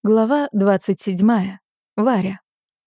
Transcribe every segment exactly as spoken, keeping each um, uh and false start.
Глава двадцать седьмая. Варя.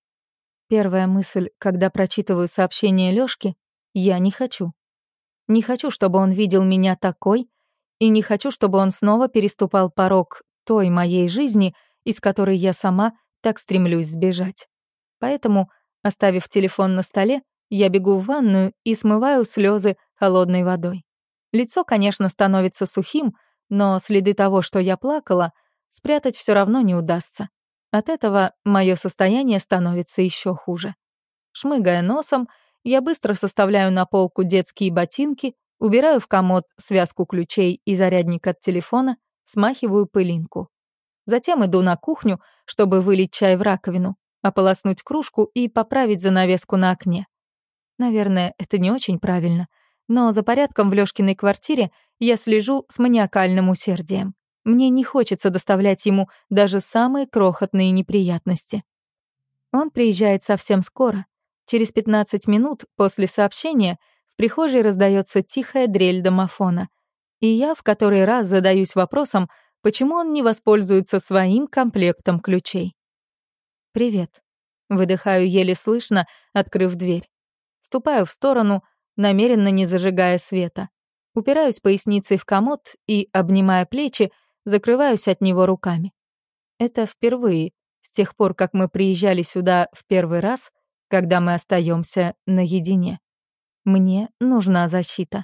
Первая мысль, когда прочитываю сообщение Лёшки, я не хочу. Не хочу, чтобы он видел меня такой, и не хочу, чтобы он снова переступал порог той моей жизни, из которой я сама так стремлюсь сбежать. Поэтому, оставив телефон на столе, я бегу в ванную и смываю слезы холодной водой. Лицо, конечно, становится сухим, но следы того, что я плакала, спрятать все равно не удастся. От этого мое состояние становится еще хуже. Шмыгая носом, я быстро составляю на полку детские ботинки, убираю в комод связку ключей и зарядник от телефона, смахиваю пылинку. Затем иду на кухню, чтобы вылить чай в раковину, ополоснуть кружку и поправить занавеску на окне. Наверное, это не очень правильно, но за порядком в Лёшкиной квартире я слежу с маниакальным усердием. Мне не хочется доставлять ему даже самые крохотные неприятности. Он приезжает совсем скоро. Через пятнадцать минут после сообщения в прихожей раздается тихая дрель домофона. И я в который раз задаюсь вопросом, почему он не воспользуется своим комплектом ключей. «Привет». Выдыхаю еле слышно, открыв дверь. Ступаю в сторону, намеренно не зажигая света. Упираюсь поясницей в комод и, обнимая плечи, закрываюсь от него руками. Это впервые, с тех пор, как мы приезжали сюда в первый раз, когда мы остаемся наедине. Мне нужна защита.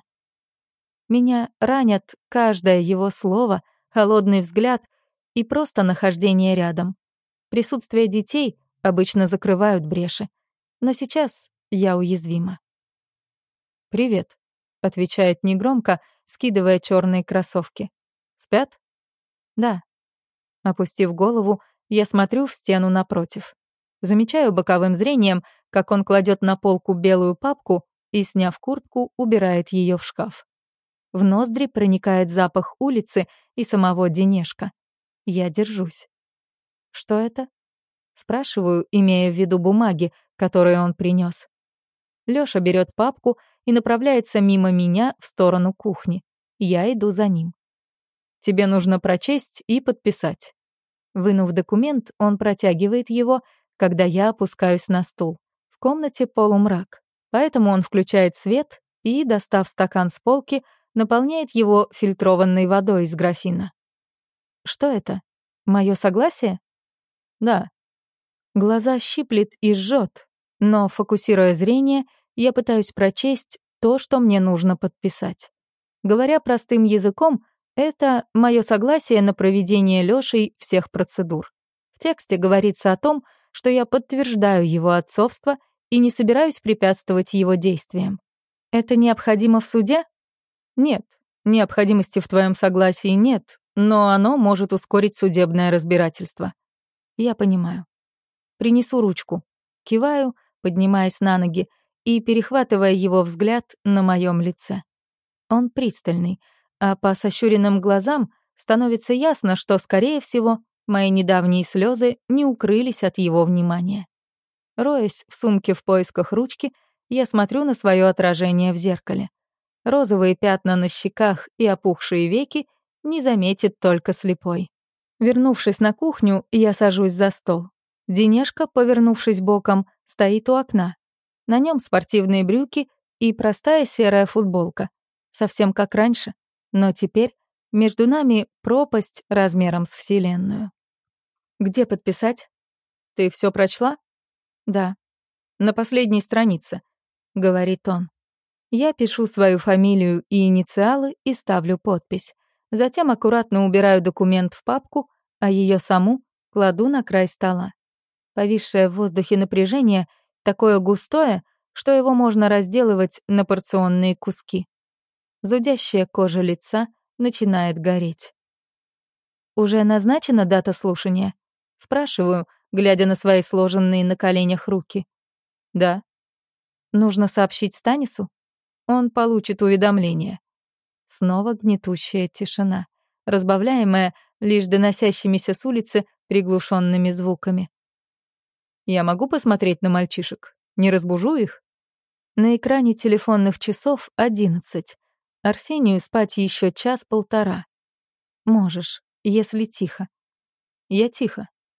Меня ранят каждое его слово, холодный взгляд и просто нахождение рядом. Присутствие детей обычно закрывают бреши, но сейчас я уязвима. «Привет», — отвечает негромко, скидывая черные кроссовки. «Спят?» «Да». Опустив голову, я смотрю в стену напротив. Замечаю боковым зрением, как он кладет на полку белую папку и, сняв куртку, убирает ее в шкаф. В ноздри проникает запах улицы и самого Денешка. Я держусь. «Что это?» Спрашиваю, имея в виду бумаги, которые он принес. Лёша берет папку и направляется мимо меня в сторону кухни. Я иду за ним. «Тебе нужно прочесть и подписать». Вынув документ, он протягивает его, когда я опускаюсь на стул. В комнате полумрак, поэтому он включает свет и, достав стакан с полки, наполняет его фильтрованной водой из графина. «Что это? Моё согласие?» «Да». Глаза щиплет и жжет, но, фокусируя зрение, я пытаюсь прочесть то, что мне нужно подписать. Говоря простым языком, это мое согласие на проведение Лёшей всех процедур. В тексте говорится о том, что я подтверждаю его отцовство и не собираюсь препятствовать его действиям. Это необходимо в суде? Нет, необходимости в твоем согласии нет, но оно может ускорить судебное разбирательство. Я понимаю. Принесу ручку. Киваю, поднимаясь на ноги и перехватывая его взгляд на моем лице. Он пристальный, а по сощуренным глазам становится ясно, что, скорее всего, мои недавние слезы не укрылись от его внимания. Роясь в сумке в поисках ручки, я смотрю на свое отражение в зеркале. Розовые пятна на щеках и опухшие веки не заметит только слепой. Вернувшись на кухню, я сажусь за стол. Денешка, повернувшись боком, стоит у окна. На нем спортивные брюки и простая серая футболка. Совсем как раньше. Но теперь между нами пропасть размером с Вселенную. «Где подписать?» «Ты все прочла?» «Да». «На последней странице», — говорит он. Я пишу свою фамилию и инициалы и ставлю подпись. Затем аккуратно убираю документ в папку, а ее саму кладу на край стола. Повисшее в воздухе напряжение такое густое, что его можно разделывать на порционные куски. Зудящая кожа лица начинает гореть. «Уже назначена дата слушания?» Спрашиваю, глядя на свои сложенные на коленях руки. «Да». «Нужно сообщить Станису?» «Он получит уведомление». Снова гнетущая тишина, разбавляемая лишь доносящимися с улицы приглушенными звуками. «Я могу посмотреть на мальчишек? Не разбужу их?» На экране телефонных часов одиннадцать. Арсению спать еще час-полтора. «Можешь, если тихо». «Я тихо.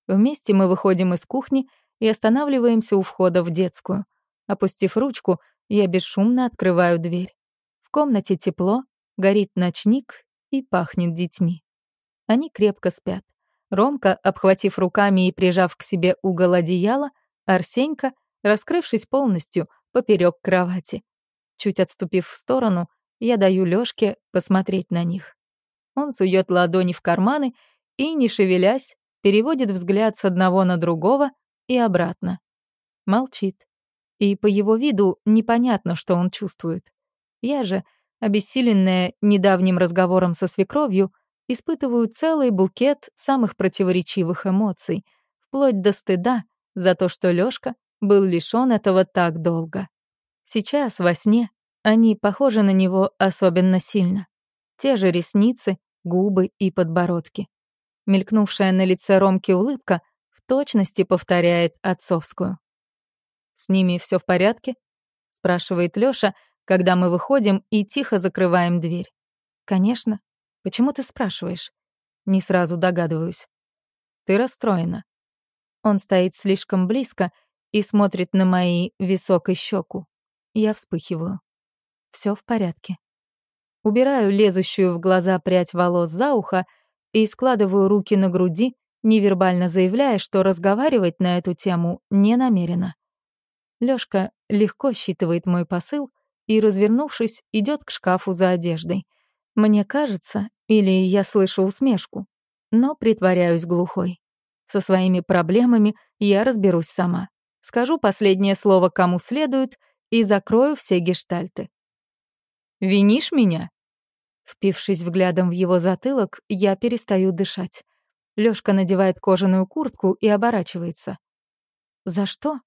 Вместе мы выходим из кухни и останавливаемся у входа в детскую. Опустив ручку, я бесшумно открываю дверь. В комнате тепло, горит ночник и пахнет детьми. Они крепко спят. Ромка, обхватив руками и прижав к себе угол одеяла, Арсенька, раскрывшись полностью, поперек кровати. Чуть отступив в сторону, я даю Лёшке посмотреть на них. Он сует ладони в карманы и, не шевелясь, переводит взгляд с одного на другого и обратно. Молчит. И по его виду непонятно, что он чувствует. Я же, обессиленная недавним разговором со свекровью, испытываю целый букет самых противоречивых эмоций, вплоть до стыда за то, что Лёшка был лишён этого так долго. Сейчас, во сне, они похожи на него особенно сильно. Те же ресницы, губы и подбородки. Мелькнувшая на лице Ромки улыбка в точности повторяет отцовскую. «С ними всё в порядке?» — спрашивает Лёша, когда мы выходим и тихо закрываем дверь. «Конечно. Почему ты спрашиваешь?» Не сразу догадываюсь. «Ты расстроена». Он стоит слишком близко и смотрит на мои висок и щеку. Я вспыхиваю. Всё в порядке. Убираю лезущую в глаза прядь волос за ухо и складываю руки на груди, невербально заявляя, что разговаривать на эту тему не намерена. Лёшка легко считывает мой посыл и, развернувшись, идёт к шкафу за одеждой. Мне кажется, или я слышу усмешку, но притворяюсь глухой. Со своими проблемами я разберусь сама. Скажу последнее слово кому следует и закрою все гештальты. «Винишь меня?» Впившись взглядом в его затылок, я перестаю дышать. Лёшка надевает кожаную куртку и оборачивается. «За что?»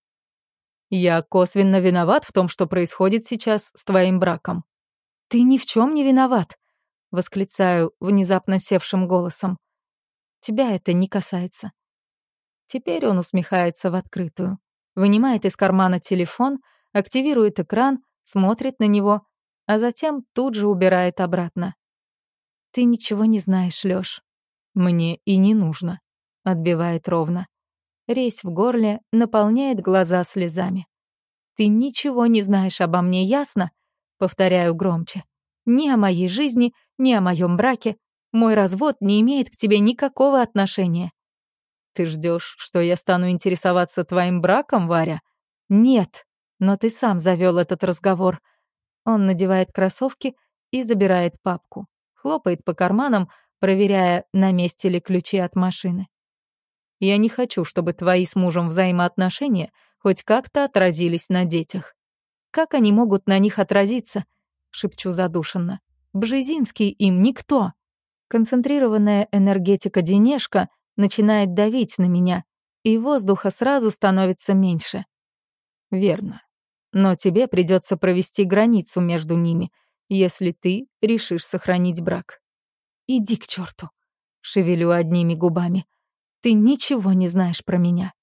«Я косвенно виноват в том, что происходит сейчас с твоим браком». «Ты ни в чем не виноват», — восклицаю внезапно севшим голосом. «Тебя это не касается». Теперь он усмехается в открытую, вынимает из кармана телефон, активирует экран, смотрит на него, а затем тут же убирает обратно. «Ты ничего не знаешь, Лёш». «Мне и не нужно», — отбивает ровно. Резь в горле наполняет глаза слезами. «Ты ничего не знаешь обо мне, ясно?» Повторяю громче. «Ни о моей жизни, ни о моем браке. Мой развод не имеет к тебе никакого отношения». «Ты ждешь, что я стану интересоваться твоим браком, Варя?» «Нет, но ты сам завёл этот разговор». Он надевает кроссовки и забирает папку. Хлопает по карманам, проверяя, на месте ли ключи от машины. «Я не хочу, чтобы твои с мужем взаимоотношения хоть как-то отразились на детях». «Как они могут на них отразиться?» — шепчу задушенно. «Бжезинский им никто». Концентрированная энергетика Денежка начинает давить на меня, и воздуха сразу становится меньше. «Верно. Но тебе придется провести границу между ними, если ты решишь сохранить брак». «Иди к черту!» — шевелю одними губами. «Ты ничего не знаешь про меня».